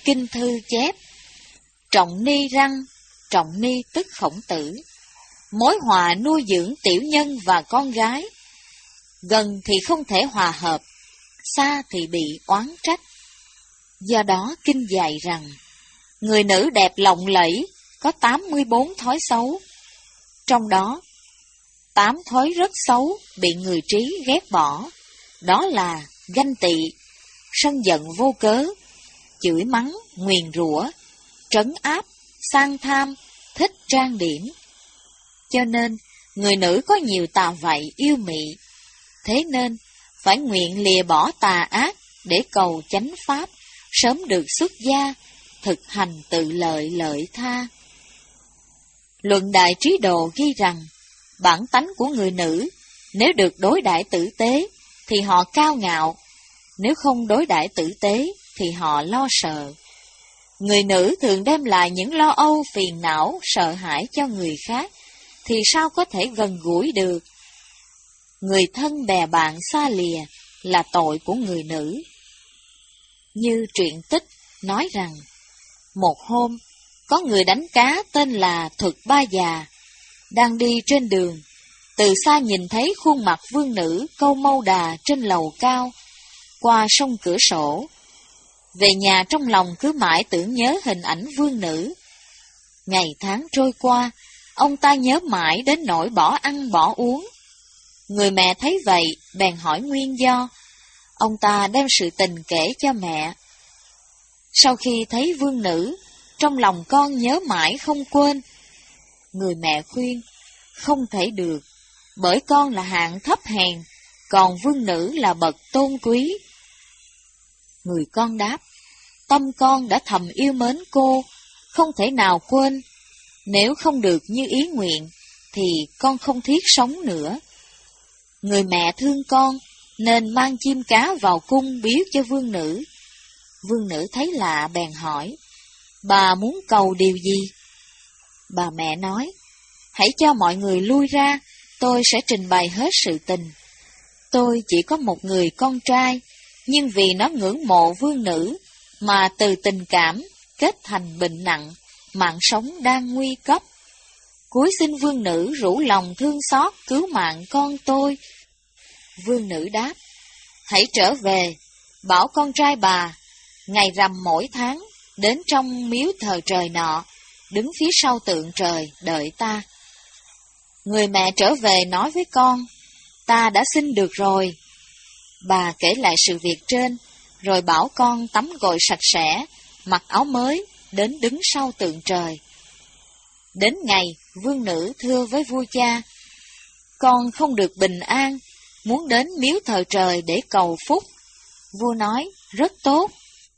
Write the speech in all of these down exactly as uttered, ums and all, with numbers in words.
kinh thư chép: trọng ni răng, trọng ni tức Khổng Tử. Mối hòa nuôi dưỡng tiểu nhân và con gái, gần thì không thể hòa hợp, xa thì bị oán trách. Do đó kinh dạy rằng, người nữ đẹp lộng lẫy có tám mươi bốn thói xấu, trong đó tám thói rất xấu bị người trí ghét bỏ, đó là ganh tị, sân giận vô cớ, chửi mắng, nguyền rủa, trấn áp, sang tham, thích trang điểm. Cho nên, người nữ có nhiều tà vậy yêu mị, thế nên phải nguyện lìa bỏ tà ác để cầu chánh pháp, sớm được xuất gia, thực hành tự lợi lợi tha. Luận Đại Trí Độ ghi rằng, bản tánh của người nữ, nếu được đối đãi tử tế, thì họ cao ngạo, nếu không đối đãi tử tế, thì họ lo sợ. Người nữ thường đem lại những lo âu, phiền não, sợ hãi cho người khác, thì sao có thể gần gũi được? Người thân bè bạn xa lìa là tội của người nữ. Như truyện tích nói rằng, một hôm, có người đánh cá tên là Thuật Ba Già, đang đi trên đường, từ xa nhìn thấy khuôn mặt vương nữ câu mâu đà trên lầu cao, qua sông cửa sổ. Về nhà trong lòng cứ mãi tưởng nhớ hình ảnh vương nữ. Ngày tháng trôi qua, ông ta nhớ mãi đến nỗi bỏ ăn bỏ uống. Người mẹ thấy vậy, bèn hỏi nguyên do. Ông ta đem sự tình kể cho mẹ. Sau khi thấy vương nữ, trong lòng con nhớ mãi không quên. Người mẹ khuyên, không thể được, bởi con là hạng thấp hèn, còn vương nữ là bậc tôn quý. Người con đáp, tâm con đã thầm yêu mến cô, không thể nào quên. Nếu không được như ý nguyện, thì con không thiết sống nữa. Người mẹ thương con, nên mang chim cá vào cung biếu cho vương nữ. Vương nữ thấy lạ bèn hỏi, bà muốn cầu điều gì? Bà mẹ nói, hãy cho mọi người lui ra, tôi sẽ trình bày hết sự tình. Tôi chỉ có một người con trai, nhưng vì nó ngưỡng mộ vương nữ, mà từ tình cảm kết thành bệnh nặng, mạng sống đang nguy cấp. Cúi xin vương nữ rủ lòng thương xót cứu mạng con tôi. Vương nữ đáp, hãy trở về, bảo con trai bà, ngày rằm mỗi tháng, đến trong miếu thờ trời nọ, đứng phía sau tượng trời đợi ta. Người mẹ trở về nói với con, ta đã xin được rồi. Bà kể lại sự việc trên, rồi bảo con tắm gội sạch sẽ, mặc áo mới, đến đứng sau tượng trời. Đến ngày, vương nữ thưa với vua cha, con không được bình an, muốn đến miếu thờ trời để cầu phúc. Vua nói, rất tốt.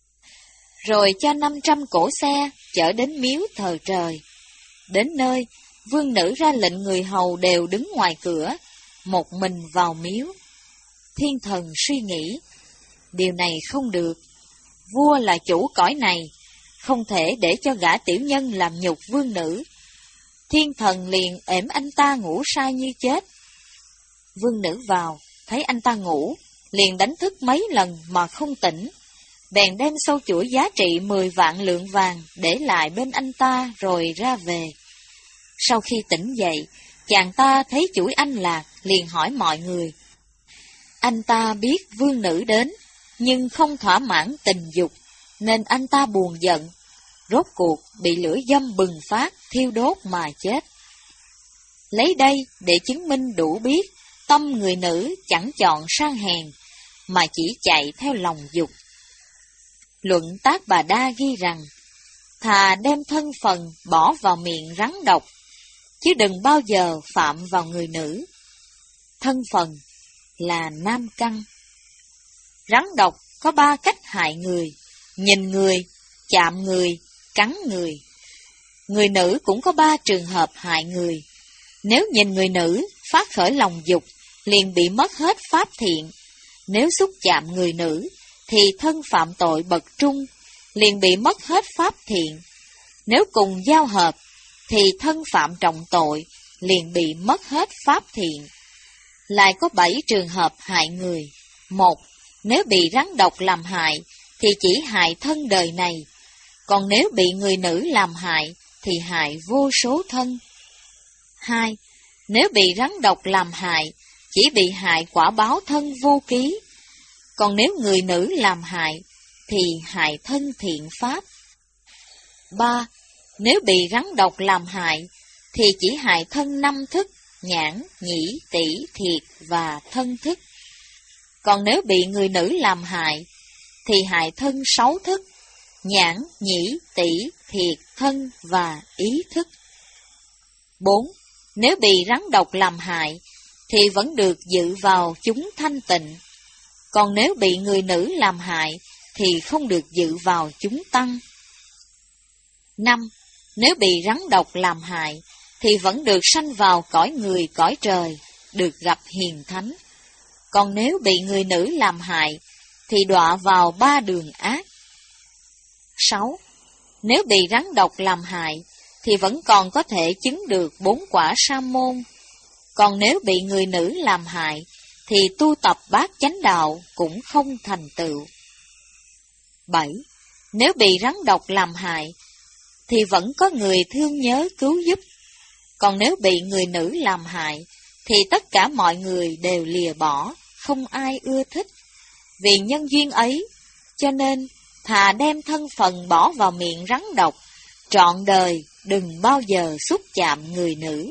Rồi cho năm trăm cỗ xe chở đến miếu thờ trời. Đến nơi, vương nữ ra lệnh người hầu đều đứng ngoài cửa, một mình vào miếu. Thiên thần suy nghĩ, điều này không được. Vua là chủ cõi này, không thể để cho gã tiểu nhân làm nhục vương nữ. Thiên thần liền ẻm anh ta ngủ say như chết. Vương nữ vào, thấy anh ta ngủ, liền đánh thức mấy lần mà không tỉnh. Bèn đem sâu chuỗi giá trị mười vạn lượng vàng để lại bên anh ta rồi ra về. Sau khi tỉnh dậy, chàng ta thấy chuỗi anh lạc, liền hỏi mọi người. Anh ta biết vương nữ đến, nhưng không thỏa mãn tình dục, nên anh ta buồn giận, rốt cuộc bị lửa dâm bừng phát, thiêu đốt mà chết. Lấy đây để chứng minh đủ biết, tâm người nữ chẳng chọn sang hèn, mà chỉ chạy theo lòng dục. Luận Tác Bà Đa ghi rằng, thà đem thân phần bỏ vào miệng rắn độc, chứ đừng bao giờ phạm vào người nữ. Thân phần là nam căn. Rắn độc có ba cách hại người, nhìn người, chạm người, cắn người. Người nữ cũng có ba trường hợp hại người. Nếu nhìn người nữ, phát khởi lòng dục, liền bị mất hết pháp thiện. Nếu xúc chạm người nữ, thì thân phạm tội bậc trung, liền bị mất hết pháp thiện. Nếu cùng giao hợp, thì thân phạm trọng tội, liền bị mất hết pháp thiện. Lại có bảy trường hợp hại người. Một, nếu bị rắn độc làm hại, thì chỉ hại thân đời này. Còn nếu bị người nữ làm hại, thì hại vô số thân. Hai, nếu bị rắn độc làm hại, chỉ bị hại quả báo thân vô ký. Còn nếu người nữ làm hại, thì hại thân thiện pháp. Ba, nếu bị rắn độc làm hại, thì chỉ hại thân năm thức, nhãn, nhĩ, tỷ, thiệt và thân thức. Còn nếu bị người nữ làm hại, thì hại thân sáu thức, nhãn, nhĩ, tỷ, thiệt, thân và ý thức. Bốn, nếu bị rắn độc làm hại, thì vẫn được dự vào chúng thanh tịnh. Còn nếu bị người nữ làm hại, thì không được dự vào chúng tăng. Năm, nếu bị rắn độc làm hại, thì vẫn được sanh vào cõi người cõi trời, được gặp hiền thánh. Còn nếu bị người nữ làm hại, thì đọa vào ba đường ác. Sáu, nếu bị rắn độc làm hại, thì vẫn còn có thể chứng được bốn quả sa môn. Còn nếu bị người nữ làm hại, thì tu tập bát chánh đạo cũng không thành tựu. Bảy, nếu bị rắn độc làm hại, thì vẫn có người thương nhớ cứu giúp. Còn nếu bị người nữ làm hại, thì tất cả mọi người đều lìa bỏ, không ai ưa thích. Vì nhân duyên ấy, cho nên thà đem thân phận bỏ vào miệng rắn độc, trọn đời đừng bao giờ xúc chạm người nữ.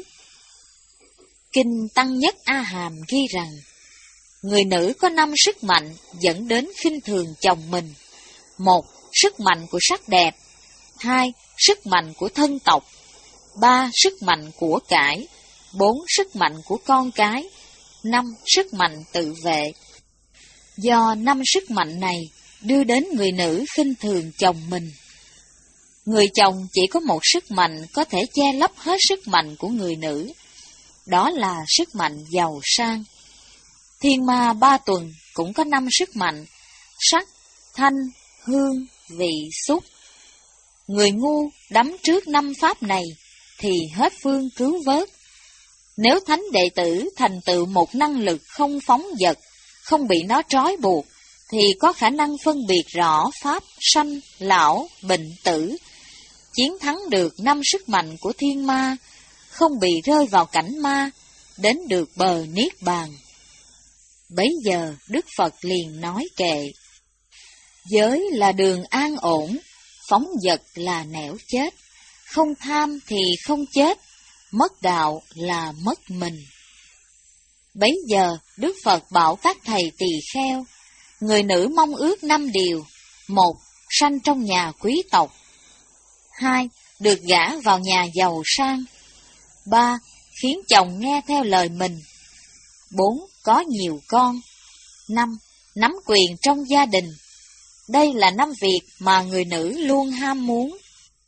Kinh Tăng Nhất A Hàm ghi rằng, người nữ có năm sức mạnh dẫn đến khinh thường chồng mình. Một, sức mạnh của sắc đẹp. Hai, sức mạnh của thân tộc. Ba, sức mạnh của cải. Bốn, sức mạnh của con cái. Năm, sức mạnh tự vệ. Do năm sức mạnh này đưa đến người nữ khinh thường chồng mình. Người chồng chỉ có một sức mạnh có thể che lấp hết sức mạnh của người nữ. Đó là sức mạnh giàu sang. Thiên ma ba tuần cũng có năm sức mạnh: sắc, thanh, hương, vị, xúc. Người ngu đắm trước năm pháp này thì hết phương cứu vớt. Nếu thánh đệ tử thành tựu một năng lực không phóng dật, không bị nó trói buộc, thì có khả năng phân biệt rõ pháp sanh, lão, bệnh, tử, chiến thắng được năm sức mạnh của thiên ma, không bị rơi vào cảnh ma, đến được bờ niết bàn. Bấy giờ Đức Phật liền nói kệ: giới là đường an ổn, phóng dật là nẻo chết, không tham thì không chết, mất đạo là mất mình. Bấy giờ Đức Phật bảo các thầy tỳ kheo, người nữ mong ước năm điều: một, sanh trong nhà quý tộc. Hai, được gả vào nhà giàu sang. Ba, khiến chồng nghe theo lời mình. Bốn, có nhiều con. Năm, nắm quyền trong gia đình. Đây là năm việc mà người nữ luôn ham muốn.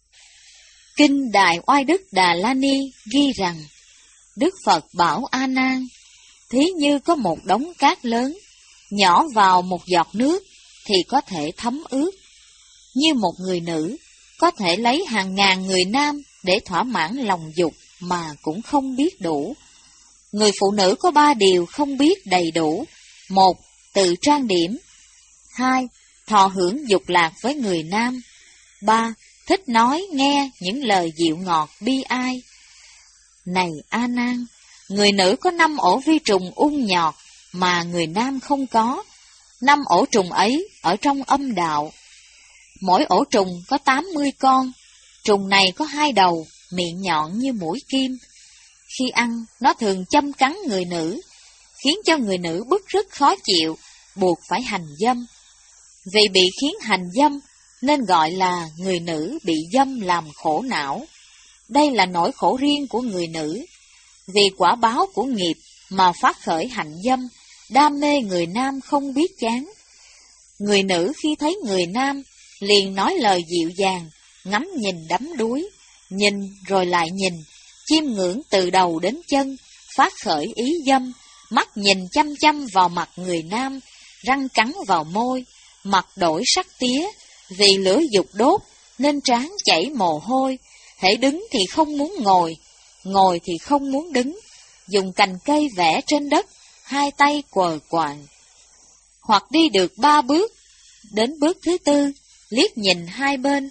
Kinh Đại Oai Đức Đà La Ni ghi rằng, Đức Phật bảo A Nan, thí như có một đống cát lớn, nhỏ vào một giọt nước thì có thể thấm ướt. Như một người nữ có thể lấy hàng ngàn người nam để thỏa mãn lòng dục mà cũng không biết đủ. Người phụ nữ có ba điều không biết đầy đủ: một, tự trang điểm. Hai, thọ hưởng dục lạc với người nam. Ba, thích nói nghe những lời dịu ngọt bi ai. Này A Nan, người nữ có năm ổ vi trùng ung nhọt mà người nam không có. Năm ổ trùng ấy ở trong âm đạo. Mỗi ổ trùng có tám mươi con. Trùng này có hai đầu, miệng nhọn như mũi kim. Khi ăn, nó thường châm cắn người nữ, khiến cho người nữ bức rất khó chịu, buộc phải hành dâm. Vì bị khiến hành dâm, nên gọi là người nữ bị dâm làm khổ não. Đây là nỗi khổ riêng của người nữ. Vì quả báo của nghiệp mà phát khởi hành dâm, đam mê người nam không biết chán. Người nữ khi thấy người nam, liền nói lời dịu dàng, ngắm nhìn đắm đuối, nhìn rồi lại nhìn, chiêm ngưỡng từ đầu đến chân, phát khởi ý dâm, mắt nhìn chăm chăm vào mặt người nam, răng cắn vào môi, mặt đổi sắc tía. Vì lửa dục đốt nên trán chảy mồ hôi, hễ đứng thì không muốn ngồi, ngồi thì không muốn đứng, dùng cành cây vẽ trên đất, hai tay quờ quạng. Hoặc đi được ba bước, đến bước thứ tư, liếc nhìn hai bên,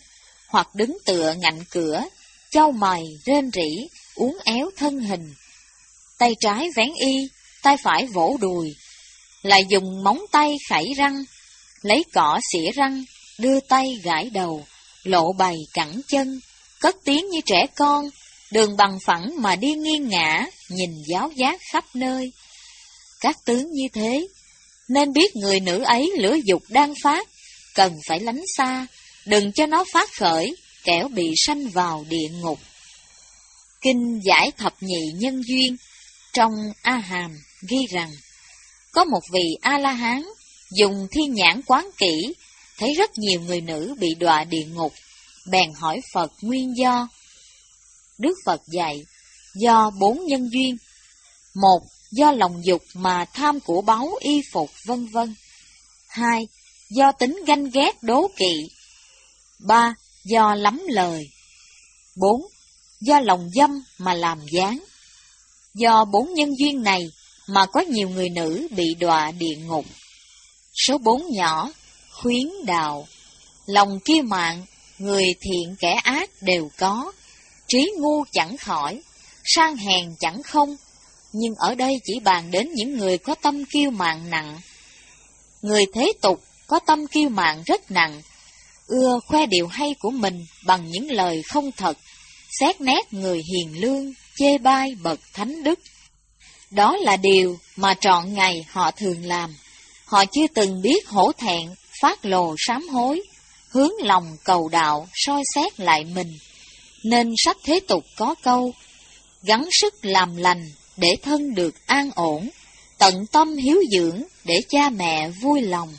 hoặc đứng tựa ngạnh cửa, chau mày, rên rỉ, uốn éo thân hình. Tay trái vén y, tay phải vỗ đùi, lại dùng móng tay khảy răng, lấy cỏ xỉa răng, đưa tay gãi đầu, lộ bày cẳng chân, cất tiếng như trẻ con, đường bằng phẳng mà đi nghiêng ngả, nhìn giáo giác khắp nơi. Các tướng như thế, nên biết người nữ ấy lửa dục đang phát, cần phải lánh xa, đừng cho nó phát khởi, kẻo bị sanh vào địa ngục. Kinh Giải Thập Nhị Nhân Duyên trong A Hàm ghi rằng, có một vị A-la-hán dùng thiên nhãn quán kỹ, thấy rất nhiều người nữ bị đọa địa ngục, bèn hỏi Phật nguyên do. Đức Phật dạy, do bốn nhân duyên. Một, do lòng dục mà tham của báu y phục vân vân. Hai, do tính ganh ghét đố kỵ. Ba, do lắm lời. Bốn, do lòng dâm mà làm gián. Do bốn nhân duyên này mà có nhiều người nữ bị đọa địa ngục. Số bốn nhỏ, khuyến đạo. Lòng kiêu mạn, người thiện kẻ ác đều có. Trí ngu chẳng khỏi, sang hèn chẳng không. Nhưng ở đây chỉ bàn đến những người có tâm kiêu mạn nặng. Người thế tục có tâm kiêu mạn rất nặng, ưa khoe điều hay của mình bằng những lời không thật, xét nét người hiền lương, chê bai bậc thánh đức. Đó là điều mà trọn ngày họ thường làm. Họ chưa từng biết hổ thẹn, phát lồ sám hối, hướng lòng cầu đạo, soi xét lại mình. Nên sách thế tục có câu, gắng sức làm lành để thân được an ổn, tận tâm hiếu dưỡng để cha mẹ vui lòng.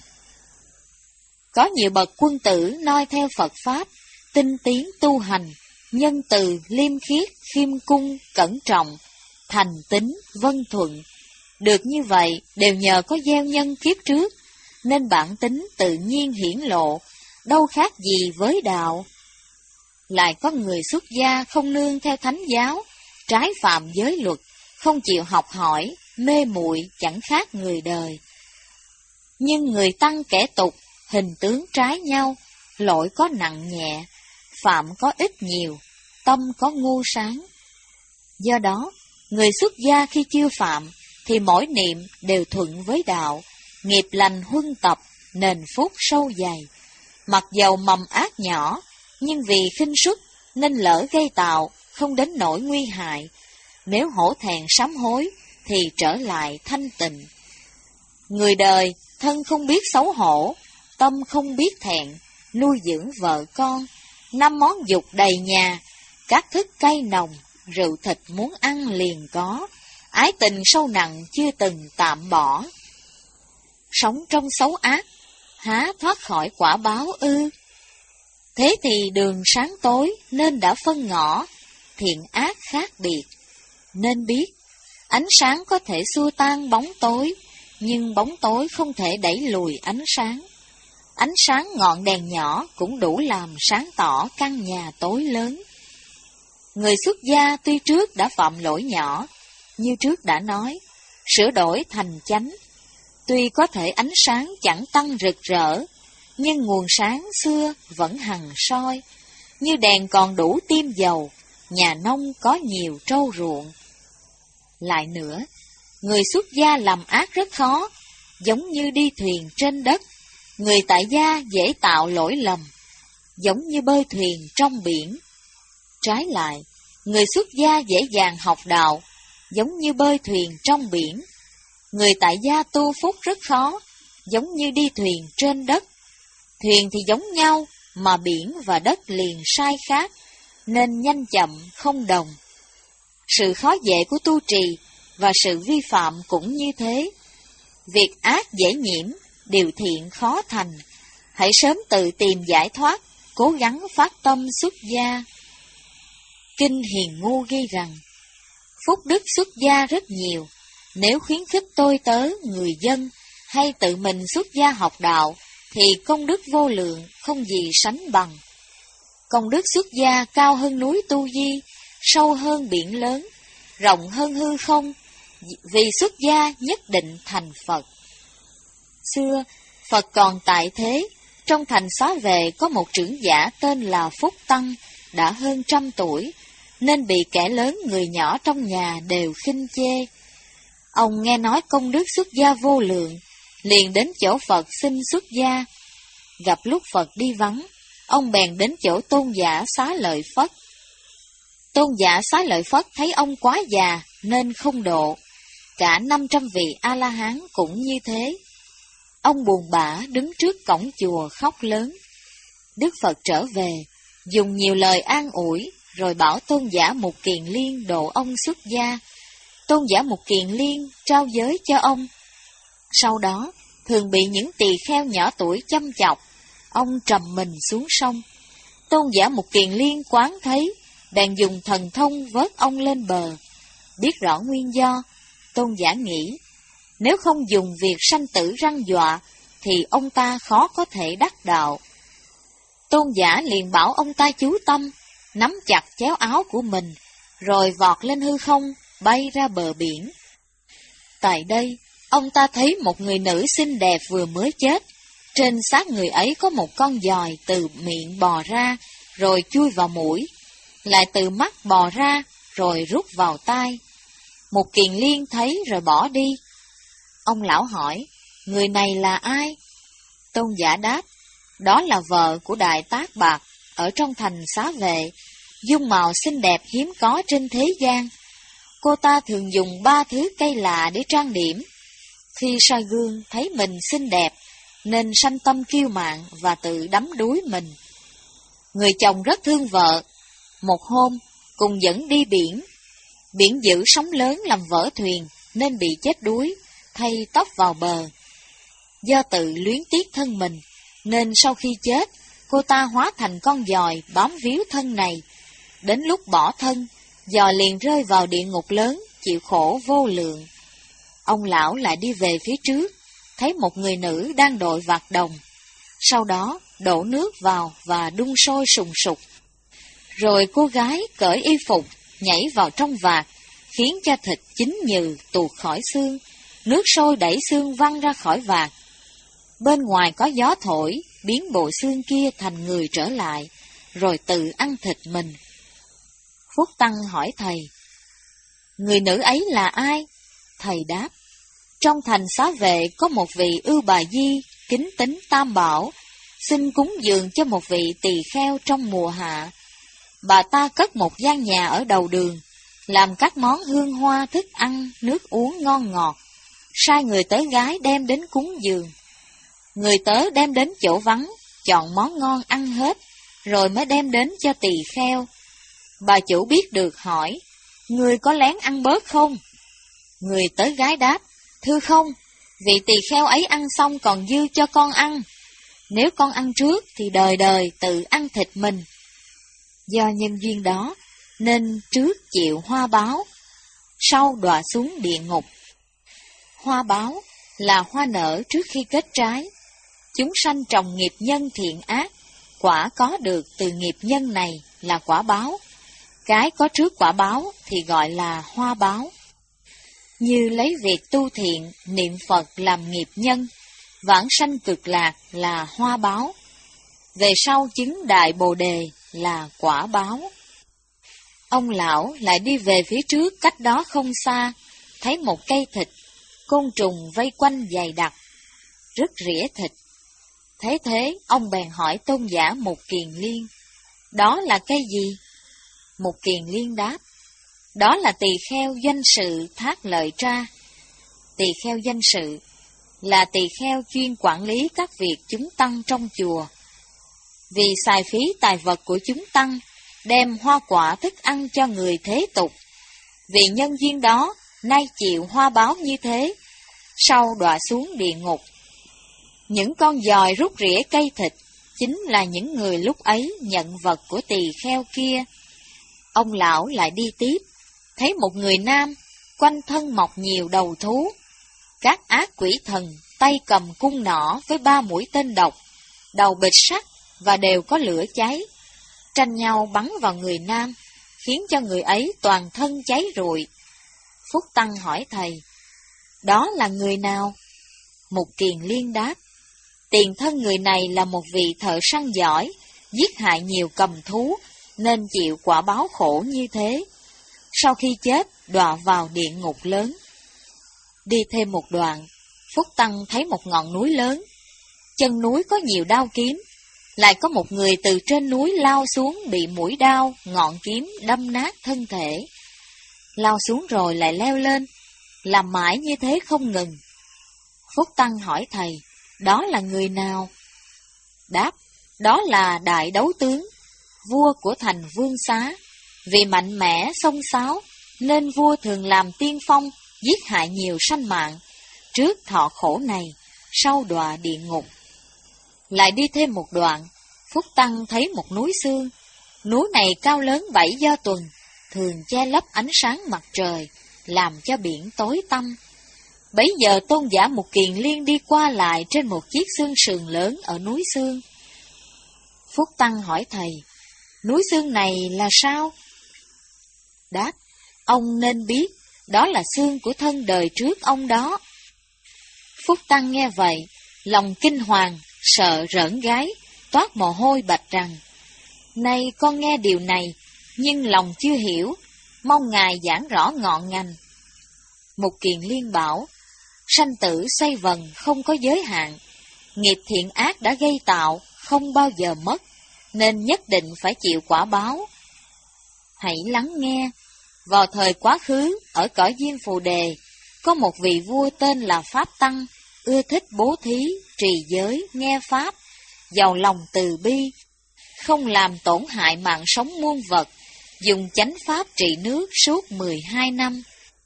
Có nhiều bậc quân tử noi theo Phật Pháp, tinh tiến tu hành, nhân từ, liêm khiết, khiêm cung, cẩn trọng, thành tín, vân thuận. Được như vậy đều nhờ có gieo nhân kiếp trước, nên bản tính tự nhiên hiển lộ, đâu khác gì với đạo. Lại có người xuất gia không nương theo thánh giáo, trái phạm giới luật, không chịu học hỏi, mê muội chẳng khác người đời. Nhưng người tăng kẻ tục, hình tướng trái nhau, lỗi có nặng nhẹ, phạm có ít nhiều, tâm có ngu sáng. Do đó, người xuất gia khi chưa phạm, thì mỗi niệm đều thuận với đạo, nghiệp lành huân tập, nền phúc sâu dày. Mặc dầu mầm ác nhỏ, nhưng vì khinh suất nên lỡ gây tạo, không đến nỗi nguy hại. Nếu hổ thẹn sám hối, thì trở lại thanh tịnh. Người đời, thân không biết xấu hổ, tâm không biết thẹn, nuôi dưỡng vợ con, năm món dục đầy nhà, các thức cay nồng, rượu thịt muốn ăn liền có, ái tình sâu nặng chưa từng tạm bỏ. Sống trong xấu ác, há thoát khỏi quả báo ư? Thế thì đường sáng tối nên đã phân ngõ, thiện ác khác biệt. Nên biết, ánh sáng có thể xua tan bóng tối, nhưng bóng tối không thể đẩy lùi ánh sáng. Ánh sáng ngọn đèn nhỏ cũng đủ làm sáng tỏ căn nhà tối lớn. Người xuất gia tuy trước đã phạm lỗi nhỏ, như trước đã nói, sửa đổi thành chánh. Tuy có thể ánh sáng chẳng tăng rực rỡ, nhưng nguồn sáng xưa vẫn hằng soi. Như đèn còn đủ tiêm dầu, nhà nông có nhiều trâu ruộng. Lại nữa, người xuất gia làm ác rất khó, giống như đi thuyền trên đất. Người tại gia dễ tạo lỗi lầm, giống như bơi thuyền trong biển. Trái lại, người xuất gia dễ dàng học đạo, giống như bơi thuyền trong biển. Người tại gia tu phúc rất khó, giống như đi thuyền trên đất. Thuyền thì giống nhau, mà biển và đất liền sai khác, nên nhanh chậm không đồng. Sự khó dễ của tu trì và sự vi phạm cũng như thế. Việc ác dễ nhiễm, điều thiện khó thành. Hãy sớm tự tìm giải thoát, cố gắng phát tâm xuất gia. Kinh Hiền Ngu ghi rằng, phúc đức xuất gia rất nhiều. Nếu khuyến khích tôi tớ, người dân, hay tự mình xuất gia học đạo, thì công đức vô lượng, không gì sánh bằng. Công đức xuất gia cao hơn núi Tu Di, sâu hơn biển lớn, rộng hơn hư không, vì xuất gia nhất định thành Phật. Xưa, Phật còn tại thế, trong thành xá vệ có một trưởng giả tên là Phúc Tăng, đã hơn trăm tuổi, nên bị kẻ lớn người nhỏ trong nhà đều khinh chê. Ông nghe nói công đức xuất gia vô lượng, liền đến chỗ Phật xin xuất gia. Gặp lúc Phật đi vắng, ông bèn đến chỗ Tôn giả Xá Lợi Phất. Tôn giả Xá Lợi Phất thấy ông quá già nên không độ, cả năm trăm vị A-la-hán cũng như thế. Ông buồn bã đứng trước cổng chùa khóc lớn. Đức Phật trở về, dùng nhiều lời an ủi, rồi bảo Tôn giả Mục Kiền Liên độ ông xuất gia. Tôn giả Mục Kiền Liên trao giới cho ông. Sau đó, thường bị những tỳ kheo nhỏ tuổi châm chọc, ông trầm mình xuống sông. Tôn giả Mục Kiền Liên quán thấy, bèn dùng thần thông vớt ông lên bờ. Biết rõ nguyên do, Tôn giả nghĩ, nếu không dùng việc sanh tử răn dọa, thì ông ta khó có thể đắc đạo. Tôn giả liền bảo ông ta chú tâm, nắm chặt chéo áo của mình, rồi vọt lên hư không, bay ra bờ biển. Tại đây, ông ta thấy một người nữ xinh đẹp vừa mới chết. Trên xác người ấy có một con giòi từ miệng bò ra, rồi chui vào mũi, lại từ mắt bò ra, rồi rút vào tai. Một Kiền Liên thấy rồi bỏ đi. Ông lão hỏi, người này là ai? Tôn giả đáp, đó là vợ của Đại Tác Bạc, ở trong thành Xá Vệ, dung mạo xinh đẹp hiếm có trên thế gian. Cô ta thường dùng ba thứ cây lạ để trang điểm. Khi soi gương thấy mình xinh đẹp, nên sanh tâm kiêu mạn và tự đắm đuối mình. Người chồng rất thương vợ. Một hôm, cùng dẫn đi biển. Biển dữ sóng lớn làm vỡ thuyền, nên bị chết đuối, thay tóc vào bờ. Do tự luyến tiếc thân mình, nên sau khi chết, cô ta hóa thành con giòi bám víu thân này. Đến lúc bỏ thân, giòi liền rơi vào địa ngục lớn, chịu khổ vô lượng. Ông lão lại đi về phía trước, thấy một người nữ đang đội vạc đồng. Sau đó đổ nước vào và đun sôi sùng sục. Rồi cô gái cởi y phục, nhảy vào trong vạc, khiến cho thịt chín nhừ tuột khỏi xương. Nước sôi đẩy xương văng ra khỏi vạc. Bên ngoài có gió thổi, biến bộ xương kia thành người trở lại, rồi tự ăn thịt mình. Phúc Tăng hỏi thầy, người nữ ấy là ai? Thầy đáp, trong thành Xá Vệ có một vị Ưu Bà Di, kính tính tam bảo, xin cúng dường cho một vị tỳ kheo trong mùa hạ. Bà ta cất một gian nhà ở đầu đường, làm các món hương hoa, thức ăn, nước uống ngon ngọt, sai người tới gái đem đến cúng dường. Người tớ đem đến chỗ vắng, chọn món ngon ăn hết, rồi mới đem đến cho tỳ kheo. Bà chủ biết được hỏi, người có lén ăn bớt không? Người tới gái đáp, thưa không, vị tỳ kheo ấy ăn xong còn dư cho con ăn. Nếu con ăn trước thì đời đời tự ăn thịt mình. Do nhân duyên đó, nên trước chịu hoa báo, sau đọa xuống địa ngục. Hoa báo là hoa nở trước khi kết trái. Chúng sanh trồng nghiệp nhân thiện ác, quả có được từ nghiệp nhân này là quả báo. Cái có trước quả báo thì gọi là hoa báo. Như lấy việc tu thiện, niệm Phật làm nghiệp nhân, vãng sanh cực lạc là hoa báo. Về sau chứng Đại Bồ Đề là quả báo. Ông lão lại đi về phía trước cách đó không xa, thấy một cây thịt, côn trùng vây quanh dày đặc, rất rỉa thịt. Thế thế, ông bèn hỏi tôn giả Mục Kiền Liên, đó là cây gì? Mục Kiền Liên đáp, đó là tỳ kheo doanh sự Thác Lợi Tra. Tỳ kheo doanh sự là tỳ kheo chuyên quản lý các việc chúng tăng trong chùa. Vì xài phí tài vật của chúng tăng, đem hoa quả thức ăn cho người thế tục. Vì nhân duyên đó, nay chịu hoa báo như thế, sau đọa xuống địa ngục. Những con giòi rút rỉa cây thịt, chính là những người lúc ấy nhận vật của tỳ kheo kia. Ông lão lại đi tiếp, thấy một người nam, quanh thân mọc nhiều đầu thú. Các ác quỷ thần, tay cầm cung nỏ với ba mũi tên độc, đầu bịch sắt và đều có lửa cháy, tranh nhau bắn vào người nam, khiến cho người ấy toàn thân cháy rụi. Phúc Tăng hỏi thầy, đó là người nào? Mục Kiền Liên đáp, Tiền thân người này là một vị thợ săn giỏi, giết hại nhiều cầm thú, nên chịu quả báo khổ như thế. Sau khi chết, đọa vào địa ngục lớn. Đi thêm một đoạn, Phúc Tăng thấy một ngọn núi lớn. Chân núi có nhiều đao kiếm, lại có một người từ trên núi lao xuống bị mũi đao, ngọn kiếm đâm nát thân thể. Lao xuống rồi lại leo lên, làm mãi như thế không ngừng. Phúc Tăng hỏi thầy, đó là người nào? Đáp, đó là Đại Đấu Tướng, vua của thành Vương Xá. Vì mạnh mẽ xông xáo, nên vua thường làm tiên phong, giết hại nhiều sanh mạng. Trước thọ khổ này, sau đọa địa ngục. Lại đi thêm một đoạn, Phúc Tăng thấy một núi xương. Núi này cao lớn bảy do tuần, thường che lấp ánh sáng mặt trời, làm cho biển tối tăm. Bấy giờ tôn giả Mục Kiền Liên đi qua lại trên một chiếc xương sườn lớn ở núi xương. Phúc Tăng hỏi thầy, núi xương này là sao? Đáp, ông nên biết, đó là xương của thân đời trước ông đó. Phúc Tăng nghe vậy, lòng kinh hoàng, sợ rợn gáy, toát mồ hôi bạch rằng, nay con nghe điều này, nhưng lòng chưa hiểu, mong Ngài giảng rõ ngọn ngành. Mục Kiền Liên bảo, sanh tử xoay vần không có giới hạn, nghiệp thiện ác đã gây tạo, không bao giờ mất, nên nhất định phải chịu quả báo. Hãy lắng nghe, vào thời quá khứ, ở cõi Diêm Phù Đề, có một vị vua tên là Pháp Tăng, ưa thích bố thí, trì giới, nghe Pháp, giàu lòng từ bi, không làm tổn hại mạng sống muôn vật, dùng chánh Pháp trị nước suốt mười hai năm.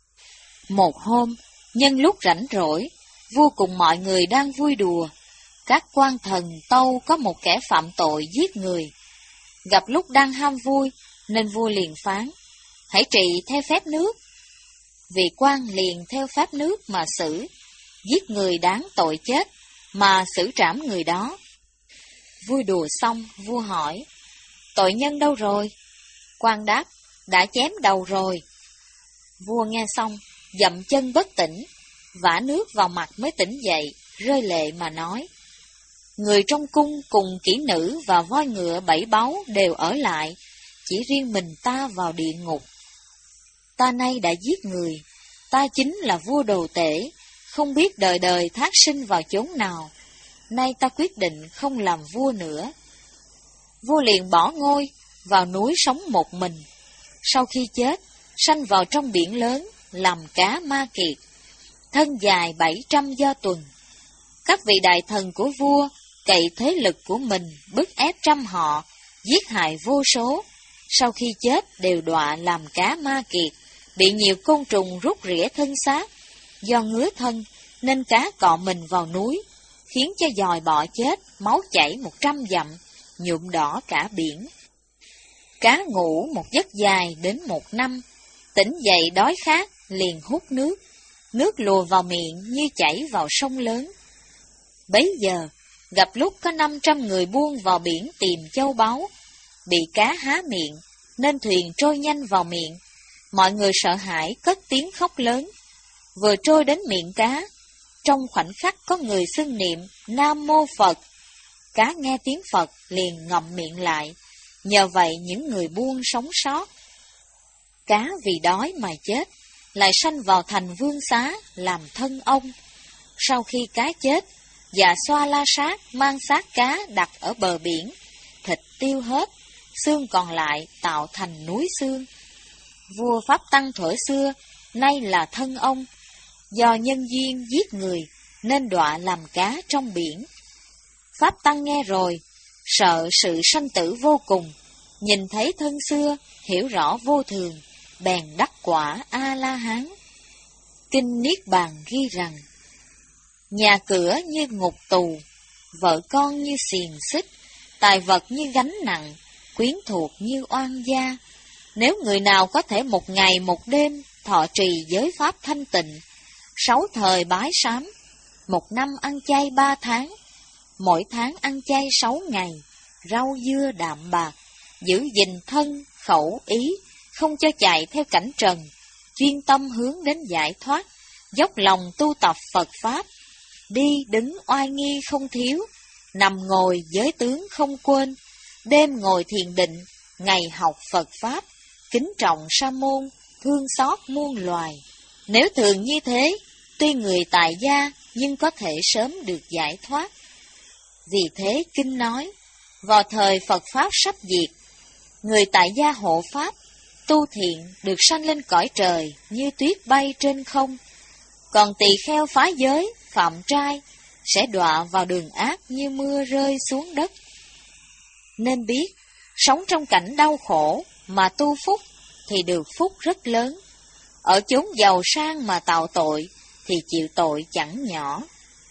Một hôm, nhân lúc rảnh rỗi, vua cùng mọi người đang vui đùa, các quan thần tâu có một kẻ phạm tội giết người. Gặp lúc đang ham vui, nên vua liền phán, hãy trị theo phép nước. Vị quan liền theo phép nước mà xử, giết người đáng tội chết, mà xử trảm người đó. Vui đùa xong, vua hỏi, tội nhân đâu rồi? Quan đáp, đã chém đầu rồi. Vua nghe xong, dậm chân bất tỉnh, vả nước vào mặt mới tỉnh dậy, rơi lệ mà nói, người trong cung cùng kỹ nữ và voi ngựa bảy báu đều ở lại, chỉ riêng mình ta vào địa ngục. Ta nay đã giết người, ta chính là vua đồ tể, không biết đời đời thác sinh vào chốn nào, nay ta quyết định không làm vua nữa. Vua liền bỏ ngôi, vào núi sống một mình. Sau khi chết, sanh vào trong biển lớn, làm cá ma kiệt, thân dài bảy trăm do tuần. Các vị đại thần của vua cậy thế lực của mình bức ép trăm họ, giết hại vô số. Sau khi chết đều đọa làm cá ma kiệt, bị nhiều côn trùng rút rỉa thân xác. Do ngứa thân nên cá cọ mình vào núi, khiến cho dòi bọ chết, máu chảy một trăm dặm, nhuộm đỏ cả biển. Cá ngủ một giấc dài đến một năm, tỉnh dậy đói khát, liền hút nước. Nước lùa vào miệng như chảy vào sông lớn. Bấy giờ, gặp lúc có năm trăm người buông vào biển tìm châu báu, bị cá há miệng, nên thuyền trôi nhanh vào miệng. Mọi người sợ hãi cất tiếng khóc lớn. Vừa trôi đến miệng cá, trong khoảnh khắc có người xưng niệm Nam Mô Phật. Cá nghe tiếng Phật liền ngậm miệng lại, nhờ vậy những người buông sống sót. Cá vì đói mà chết, lại sanh vào thành Vương Xá làm thân ông. Sau khi cá chết, Dạ Xoa La Sát mang xác cá đặt ở bờ biển, thịt tiêu hết, xương còn lại tạo thành núi xương. Vua Pháp Tăng thuở xưa, nay là thân ông, do nhân duyên giết người nên đọa làm cá trong biển. Pháp Tăng nghe rồi, sợ sự sanh tử vô cùng, nhìn thấy thân xưa, hiểu rõ vô thường, bèn đắc quả A-la-hán. Kinh Niết Bàn ghi rằng, nhà cửa như ngục tù, vợ con như xiềng xích, tài vật như gánh nặng, quyến thuộc như oan gia. Nếu người nào có thể một ngày một đêm thọ trì giới pháp thanh tịnh, sáu thời bái sám, một năm ăn chay ba tháng, mỗi tháng ăn chay sáu ngày, rau dưa đạm bạc, giữ gìn thân, khẩu, ý, không cho chạy theo cảnh trần, chuyên tâm hướng đến giải thoát, dốc lòng tu tập Phật Pháp, đi đứng oai nghi không thiếu, nằm ngồi giới tướng không quên, đêm ngồi thiền định, ngày học Phật Pháp, kính trọng sa môn, thương xót muôn loài. Nếu thường như thế, tuy người tại gia, nhưng có thể sớm được giải thoát. Vì thế Kinh nói, vào thời Phật Pháp sắp diệt, người tại gia hộ Pháp, tu thiện được sanh lên cõi trời như tuyết bay trên không, còn tỳ kheo phá giới, phạm trai, sẽ đọa vào đường ác như mưa rơi xuống đất. Nên biết, sống trong cảnh đau khổ mà tu phúc thì được phúc rất lớn. Ở chốn giàu sang mà tạo tội thì chịu tội chẳng nhỏ.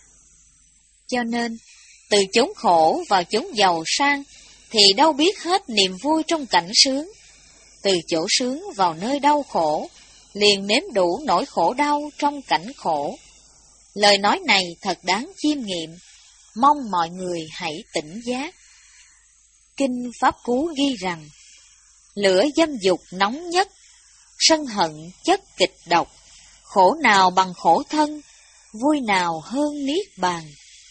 Cho nên, từ chốn khổ vào chốn giàu sang thì đâu biết hết niềm vui trong cảnh sướng. Từ chỗ sướng vào nơi đau khổ, liền nếm đủ nỗi khổ đau trong cảnh khổ. Lời nói này thật đáng chiêm nghiệm, mong mọi người hãy tỉnh giác. Kinh Pháp Cú ghi rằng, lửa dâm dục nóng nhất, sân hận chất kịch độc, khổ nào bằng khổ thân, vui nào hơn niết bàn.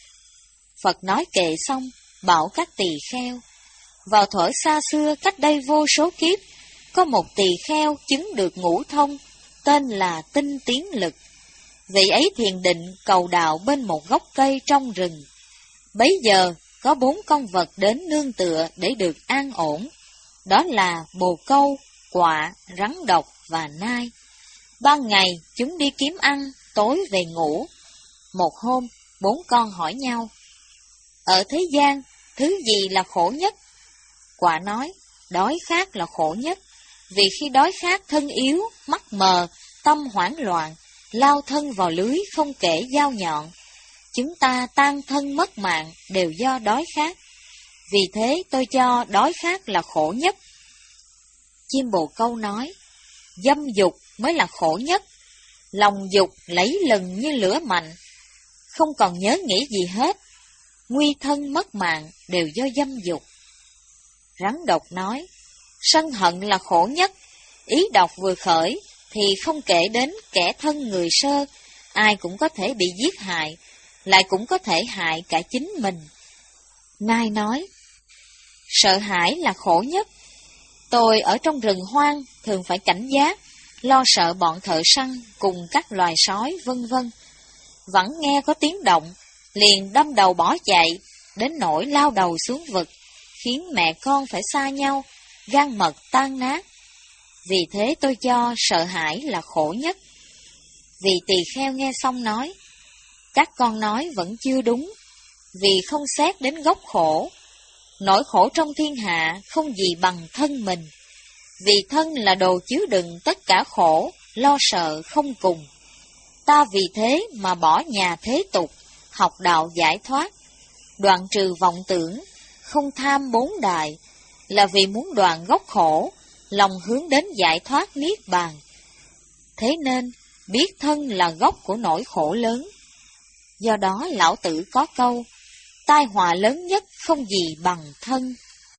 Phật nói kệ xong, bảo các tỳ kheo, vào thuở xa xưa cách đây vô số kiếp, có một tỳ kheo chứng được ngũ thông, tên là Tinh Tiến Lực. Vị ấy thiền định cầu đạo bên một gốc cây trong rừng. Bấy giờ có bốn con vật đến nương tựa để được an ổn, đó là bồ câu, quạ, rắn độc và nai. Ban ngày chúng đi kiếm ăn, tối về ngủ. Một hôm, bốn con hỏi nhau, ở thế gian, thứ gì là khổ nhất? Quạ nói, đói khát là khổ nhất, vì khi đói khát thân yếu, mắt mờ, tâm hoảng loạn, lao thân vào lưới không kể dao nhọn. Chúng ta tan thân mất mạng đều do đói khát, vì thế tôi cho đói khát là khổ nhất. Chim bồ câu nói, dâm dục mới là khổ nhất, lòng dục lấy lừng như lửa mạnh, không còn nhớ nghĩ gì hết, nguy thân mất mạng đều do dâm dục. Rắn độc nói, sân hận là khổ nhất, ý độc vừa khởi thì không kể đến kẻ thân người sơ, ai cũng có thể bị giết hại, lại cũng có thể hại cả chính mình. Nai nói, sợ hãi là khổ nhất, tôi ở trong rừng hoang thường phải cảnh giác, lo sợ bọn thợ săn cùng các loài sói vân vân. Vẫn nghe có tiếng động, liền đâm đầu bỏ chạy, đến nỗi lao đầu xuống vực, khiến mẹ con phải xa nhau, gan mật tan nát. Vì thế tôi cho sợ hãi là khổ nhất. Vị tỳ kheo nghe xong nói, các con nói vẫn chưa đúng, vì không xét đến gốc khổ. Nỗi khổ trong thiên hạ không gì bằng thân mình, vì thân là đồ chứa đựng tất cả khổ, lo sợ không cùng. Ta vì thế mà bỏ nhà thế tục, học đạo giải thoát, đoạn trừ vọng tưởng, không tham bốn đại, là vì muốn đoạn gốc khổ, lòng hướng đến giải thoát niết bàn. Thế nên, biết thân là gốc của nỗi khổ lớn. Do đó Lão Tử có câu, tai họa lớn nhất không gì bằng thân.